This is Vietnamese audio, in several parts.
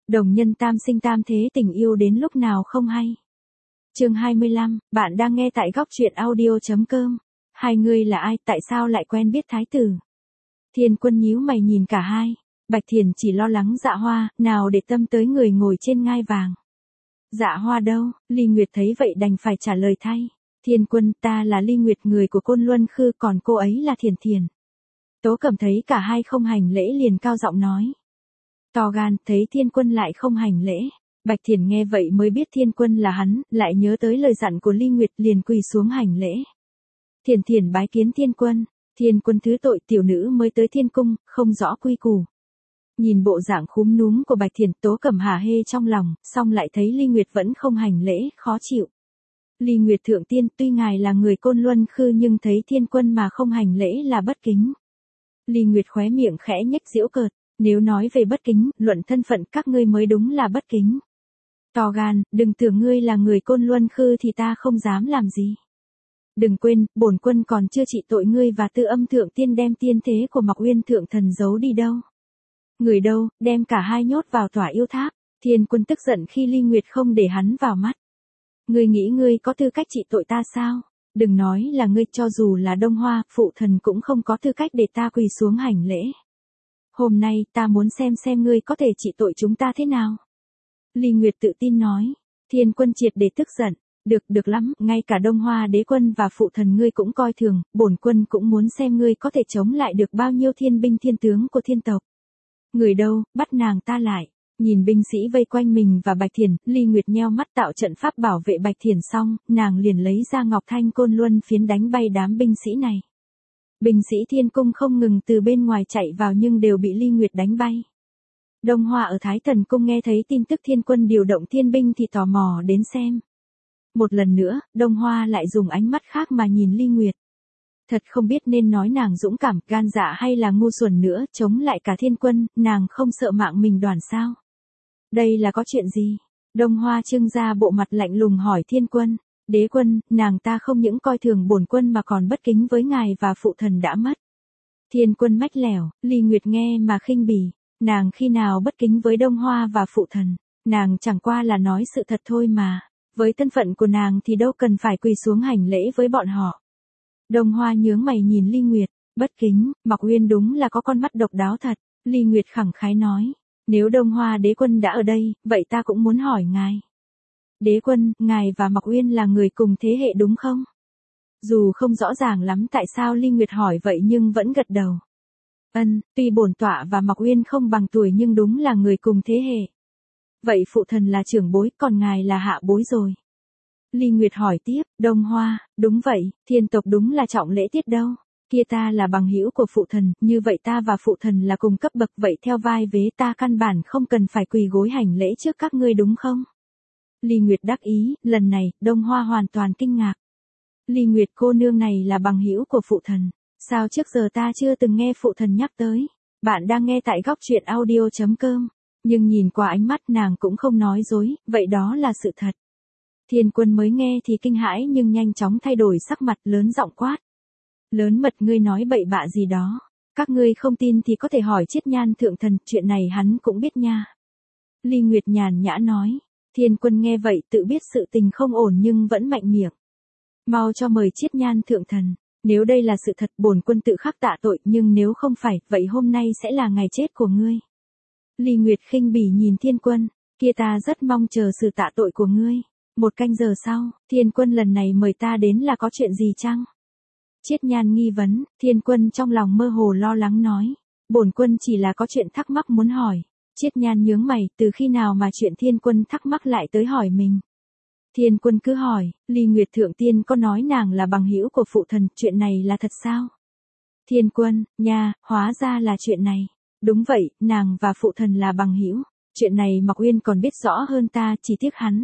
Đồng nhân tam sinh tam thế, tình yêu đến lúc nào không hay. Chương 25, bạn đang nghe tại góc truyện audio.com. Hai người là ai, tại sao lại quen biết thái tử? Thiên Quân nhíu mày nhìn cả hai. Bạch Thiền chỉ lo lắng Dạ Hoa, nào để tâm tới người ngồi trên ngai vàng. Dạ Hoa đâu? Ly Nguyệt thấy vậy đành phải trả lời thay. Thiên Quân, ta là Ly Nguyệt, người của Côn Luân Khư, còn cô ấy là Thiền Thiền. Tố Cẩm thấy cả hai không hành lễ liền cao giọng nói. To gan, thấy Thiên Quân lại không hành lễ. Bạch Thiền nghe vậy mới biết Thiên Quân là hắn, lại nhớ tới lời dặn của Ly Nguyệt liền quỳ xuống hành lễ. Thiền Thiền bái kiến Thiên Quân. Thiên Quân thứ tội, tiểu nữ mới tới Thiên Cung, không rõ quy củ. Nhìn bộ dạng khúm núm của Bạch Thiền, Tố Cẩm hả hê trong lòng, xong lại thấy Ly Nguyệt vẫn không hành lễ, khó chịu. Ly Nguyệt thượng tiên, tuy ngài là người Côn Luân Khư nhưng thấy Thiên Quân mà không hành lễ là bất kính. Ly Nguyệt khóe miệng khẽ nhếch giễu cợt. Nếu nói về bất kính, luận thân phận các ngươi mới đúng là bất kính. To gan, đừng tưởng ngươi là người Côn Luân Khư thì ta không dám làm gì. Đừng quên, bổn quân còn chưa trị tội ngươi và Tư Âm thượng tiên đem tiên thế của Mạc Uyên thượng thần giấu đi đâu. Người đâu, đem cả hai nhốt vào tỏa yêu tháp. Thiên Quân tức giận khi Ly Nguyệt không để hắn vào mắt. Ngươi nghĩ ngươi có tư cách trị tội ta sao? Đừng nói là ngươi, cho dù là Đông Hoa, phụ thần cũng không có tư cách để ta quỳ xuống hành lễ. Hôm nay ta muốn xem ngươi có thể trị tội chúng ta thế nào. Ly Nguyệt tự tin nói. Thiên Quân triệt để tức giận. Được lắm, ngay cả Đông Hoa đế quân và phụ thần ngươi cũng coi thường, bổn quân cũng muốn xem ngươi có thể chống lại được bao nhiêu thiên binh thiên tướng của thiên tộc. Người đâu, bắt nàng ta lại. Nhìn binh sĩ vây quanh mình và Bạch Thiền, Ly Nguyệt nheo mắt tạo trận pháp bảo vệ Bạch Thiền xong, nàng liền lấy ra Ngọc Thanh Côn Luân phiến đánh bay đám binh sĩ này. Binh sĩ Thiên Cung không ngừng từ bên ngoài chạy vào nhưng đều bị Ly Nguyệt đánh bay. Đông Hoa ở Thái Thần Cung nghe thấy tin tức Thiên Quân điều động thiên binh thì tò mò đến xem. Một lần nữa, Đông Hoa lại dùng ánh mắt khác mà nhìn Ly Nguyệt. Thật không biết nên nói nàng dũng cảm, gan dạ hay là ngu xuẩn nữa, chống lại cả Thiên Quân, nàng không sợ mạng mình đoàn sao? Đây là có chuyện gì? Đông Hoa trưng ra bộ mặt lạnh lùng hỏi Thiên Quân. Đế quân, nàng ta không những coi thường bổn quân mà còn bất kính với ngài và phụ thần đã mất. Thiên Quân mách lẻo, Ly Nguyệt nghe mà khinh bỉ. Nàng khi nào bất kính với Đông Hoa và phụ thần? Nàng chẳng qua là nói sự thật thôi mà. Với thân phận của nàng thì đâu cần phải quỳ xuống hành lễ với bọn họ. Đông Hoa nhướng mày nhìn Ly Nguyệt. Bất kính, Mạc Uyên đúng là có con mắt độc đáo thật. Ly Nguyệt khẳng khái nói. Nếu Đông Hoa đế quân đã ở đây, vậy ta cũng muốn hỏi ngài. Đế quân, ngài và Mạc Uyên là người cùng thế hệ đúng không? Dù không rõ ràng lắm tại sao Ly Nguyệt hỏi vậy nhưng vẫn gật đầu. Tuy bổn tọa và Mạc Uyên không bằng tuổi nhưng đúng là người cùng thế hệ. Vậy phụ thần là trưởng bối, còn ngài là hạ bối rồi. Ly Nguyệt hỏi tiếp, Đông Hoa, đúng vậy, thiên tộc đúng là trọng lễ tiết đâu. Kia ta là bằng hữu của phụ thần, như vậy ta và phụ thần là cùng cấp bậc, vậy theo vai vế ta căn bản không cần phải quỳ gối hành lễ trước các ngươi đúng không? Ly Nguyệt đắc ý, lần này, Đông Hoa hoàn toàn kinh ngạc. Ly Nguyệt cô nương này là bằng hữu của phụ thần. Sao trước giờ ta chưa từng nghe phụ thần nhắc tới? Bạn đang nghe tại góc truyện audio.com. Nhưng nhìn qua ánh mắt nàng cũng không nói dối, vậy đó là sự thật. Thiên Quân mới nghe thì kinh hãi nhưng nhanh chóng thay đổi sắc mặt, lớn giọng quát. Lớn mật, ngươi nói bậy bạ gì đó. Các ngươi không tin thì có thể hỏi Chiết Nhan thượng thần, chuyện này hắn cũng biết nha. Ly Nguyệt nhàn nhã nói. Thiên Quân nghe vậy tự biết sự tình không ổn nhưng vẫn mạnh miệng. Mau cho mời Chiết Nhan thượng thần. Nếu đây là sự thật bổn quân tự khắc tạ tội, nhưng nếu không phải, vậy hôm nay sẽ là ngày chết của ngươi. Ly Nguyệt khinh bỉ nhìn Thiên Quân. Kia ta rất mong chờ sự tạ tội của ngươi. 1 canh giờ sau, Thiên Quân lần này mời ta đến là có chuyện gì chăng? Chiết Nhan nghi vấn, Thiên Quân trong lòng mơ hồ lo lắng nói. Bổn quân chỉ là có chuyện thắc mắc muốn hỏi. Chiết Nhan nhướng mày, từ khi nào mà chuyện Thiên Quân thắc mắc lại tới hỏi mình? Thiên Quân cứ hỏi, Ly Nguyệt thượng tiên có nói nàng là bằng hữu của phụ thần, chuyện này là thật sao? Thiên Quân, nha, hóa ra là chuyện này. Đúng vậy, nàng và phụ thần là bằng hữu. Chuyện này Mạc Uyên còn biết rõ hơn ta, chỉ tiếc hắn.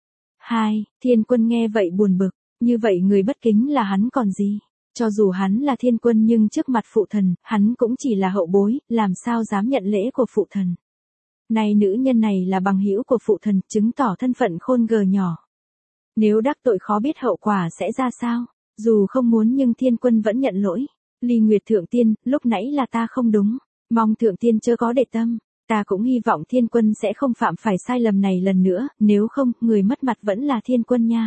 Thiên Quân nghe vậy buồn bực, như vậy người bất kính là hắn còn gì? Cho dù hắn là Thiên Quân nhưng trước mặt phụ thần, hắn cũng chỉ là hậu bối, làm sao dám nhận lễ của phụ thần. Này nữ nhân này là bằng hữu của phụ thần, chứng tỏ thân phận khôn gờ nhỏ. Nếu đắc tội khó biết hậu quả sẽ ra sao, dù không muốn nhưng Thiên Quân vẫn nhận lỗi. Ly Nguyệt thượng tiên, lúc nãy là ta không đúng, mong thượng tiên chớ có để tâm. Ta cũng hy vọng Thiên Quân sẽ không phạm phải sai lầm này lần nữa, nếu không, người mất mặt vẫn là Thiên Quân nha.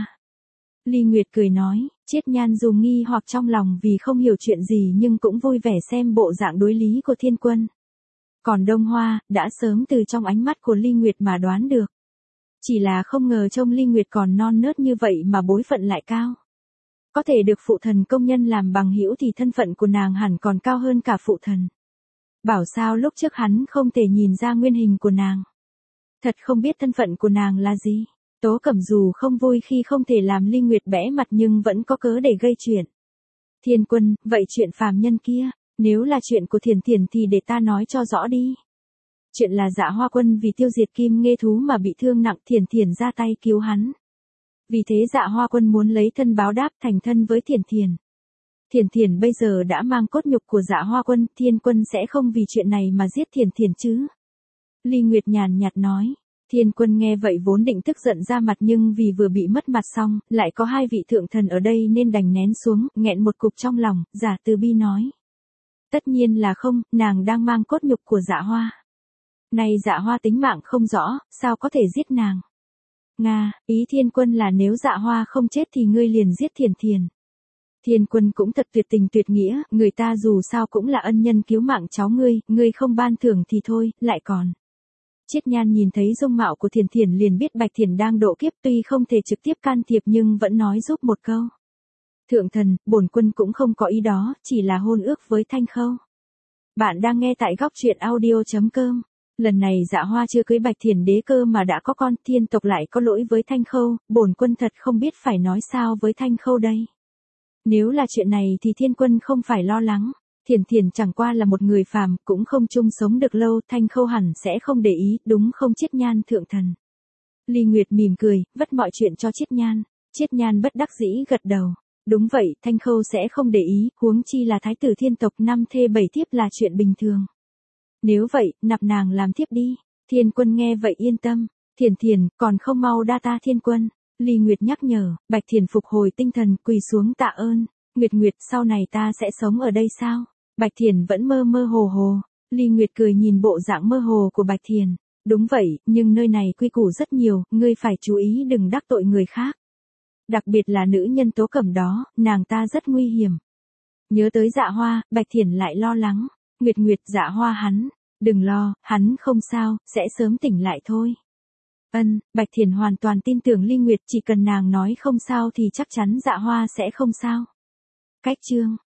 Ly Nguyệt cười nói, Chiết Nhan dù nghi hoặc trong lòng vì không hiểu chuyện gì nhưng cũng vui vẻ xem bộ dạng đối lý của Thiên Quân. Còn Đông Hoa, đã sớm từ trong ánh mắt của Ly Nguyệt mà đoán được. Chỉ là không ngờ trông Ly Nguyệt còn non nớt như vậy mà bối phận lại cao. Có thể được phụ thần công nhân làm bằng hữu thì thân phận của nàng hẳn còn cao hơn cả phụ thần. Bảo sao lúc trước hắn không thể nhìn ra nguyên hình của nàng. Thật không biết thân phận của nàng là gì. Tố Cẩm dù không vui khi không thể làm Ly Nguyệt bẽ mặt nhưng vẫn có cớ để gây chuyện. Thiên Quân, vậy chuyện phàm nhân kia, nếu là chuyện của Thiền Thiền thì để ta nói cho rõ đi. Chuyện là Dạ Hoa Quân vì tiêu diệt Kim Nghê thú mà bị thương nặng, Thiền Thiền ra tay cứu hắn. Vì thế Dạ Hoa Quân muốn lấy thân báo đáp, thành thân với Thiền Thiền. Thiền Thiền bây giờ đã mang cốt nhục của Dạ Hoa Quân, Thiên Quân sẽ không vì chuyện này mà giết Thiền Thiền chứ. Ly Nguyệt nhàn nhạt nói. Thiên Quân nghe vậy vốn định tức giận ra mặt nhưng vì vừa bị mất mặt xong, lại có hai vị thượng thần ở đây nên đành nén xuống, nghẹn một cục trong lòng, giả từ bi nói. Tất nhiên là không, nàng đang mang cốt nhục của Dạ Hoa. Này Dạ Hoa tính mạng không rõ, sao có thể giết nàng? Nga, ý Thiên Quân là nếu Dạ Hoa không chết thì ngươi liền giết Thiền Thiền. Thiên Quân cũng thật tuyệt tình tuyệt nghĩa, người ta dù sao cũng là ân nhân cứu mạng cháu ngươi không ban thưởng thì thôi, lại còn. Chiết Nhan nhìn thấy dung mạo của Thiền Thiền liền biết Bạch Thiền đang độ kiếp, tuy không thể trực tiếp can thiệp nhưng vẫn nói giúp một câu. Thượng thần, bổn quân cũng không có ý đó, chỉ là hôn ước với Thanh Khâu. Bạn đang nghe tại góc truyện audio.com. Lần này Dạ Hoa chưa cưới Bạch Thiền đế cơ mà đã có con, thiên tộc lại có lỗi với Thanh Khâu, bổn quân thật không biết phải nói sao với Thanh Khâu đây. Nếu là chuyện này thì Thiên Quân không phải lo lắng. Thiền Thiền chẳng qua là một người phàm, cũng không chung sống được lâu, Thanh Khâu hẳn sẽ không để ý, đúng không Chiết Nhan thượng thần? Ly Nguyệt mỉm cười, vất mọi chuyện cho Chiết Nhan. Chiết Nhan bất đắc dĩ gật đầu. Đúng vậy, Thanh Khâu sẽ không để ý, huống chi là thái tử thiên tộc 5 thê 7 thiếp là chuyện bình thường. Nếu vậy, nạp nàng làm thiếp đi. Thiên Quân nghe vậy yên tâm. Thiền Thiền, còn không mau đa ta Thiên Quân. Ly Nguyệt nhắc nhở, Bạch Thiền phục hồi tinh thần, quỳ xuống tạ ơn. Nguyệt, sau này ta sẽ sống ở đây sao? Bạch Thiền vẫn mơ mơ hồ hồ. Ly Nguyệt cười nhìn bộ dạng mơ hồ của Bạch Thiền. Đúng vậy, nhưng nơi này quy củ rất nhiều, ngươi phải chú ý đừng đắc tội người khác. Đặc biệt là nữ nhân Tố Cẩm đó, nàng ta rất nguy hiểm. Nhớ tới Dạ Hoa, Bạch Thiền lại lo lắng. Nguyệt, Dạ Hoa hắn. Đừng lo, hắn không sao, sẽ sớm tỉnh lại thôi. Bạch Thiền hoàn toàn tin tưởng Ly Nguyệt, chỉ cần nàng nói không sao thì chắc chắn Dạ Hoa sẽ không sao. Cách chương